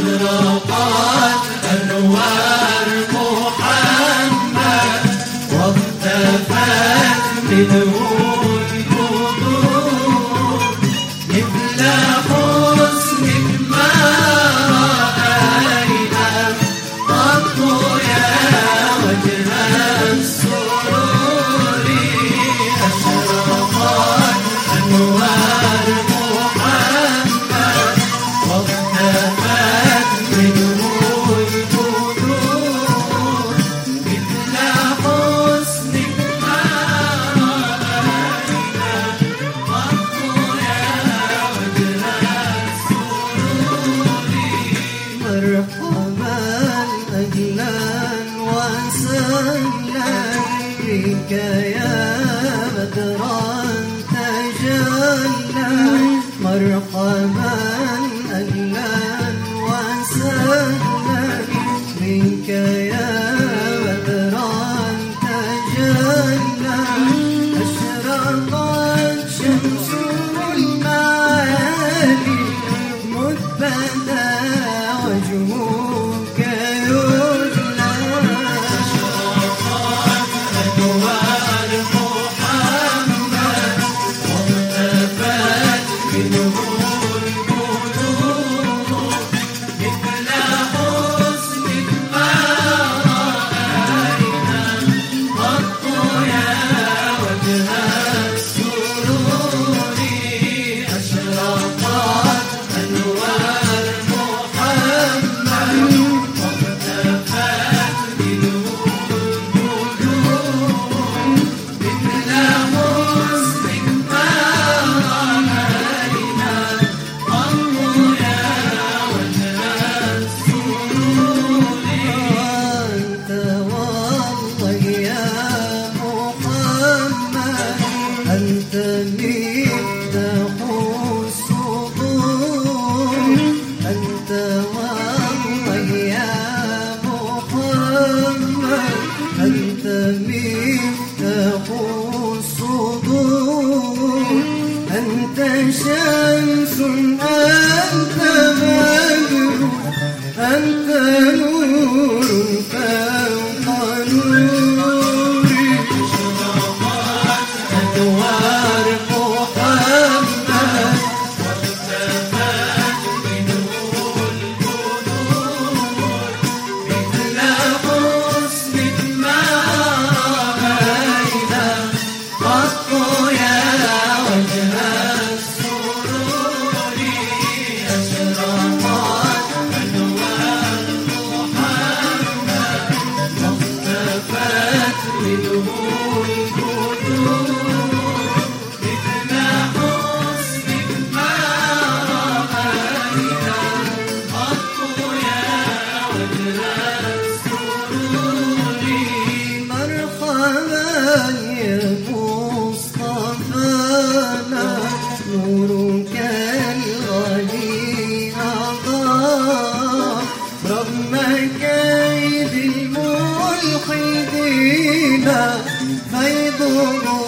أشرقت أنوار محمد واختفت منه البدور مثل حسنك ما رأينا قط يا وجه السرور أشرقت أنوار محمد واختفت منه البدور مثل حسنك ما رأينا قط يا وجه السرور مرحبا أهلا وسهلا بك يا بدرا تجلى مرحبا أهلا وسهلا بك يا بدرا تجلى أشرقت شمس المعالي مدبدا وجهك يجلى أشرقت أنوار محمد واختفت منه البدور مثل حسنك ما رأينا قط يا وجه السرور أشرقت أنوار محمد واختفت منه البدور مثل حسنك ما رأينا قط يا وجه السرور أنت والله يا محمد أنت مفتاح الصدور أنت والله يا محمد أنت مفتاح الصدور أنت شمس أنت بدر أنت نور فوق نوري أشرقت أنوار محمد واختفت منه البدور مثل حسنك ما رأينا قط يا وجه السرور أشرقت أنوار محمد واختفت منه البدور مثل حسنك ما رأينا قط يا وجه السرور مرحبا يا مصطفانا نورك الغالي أضاء رغم كيد الملحدين فيض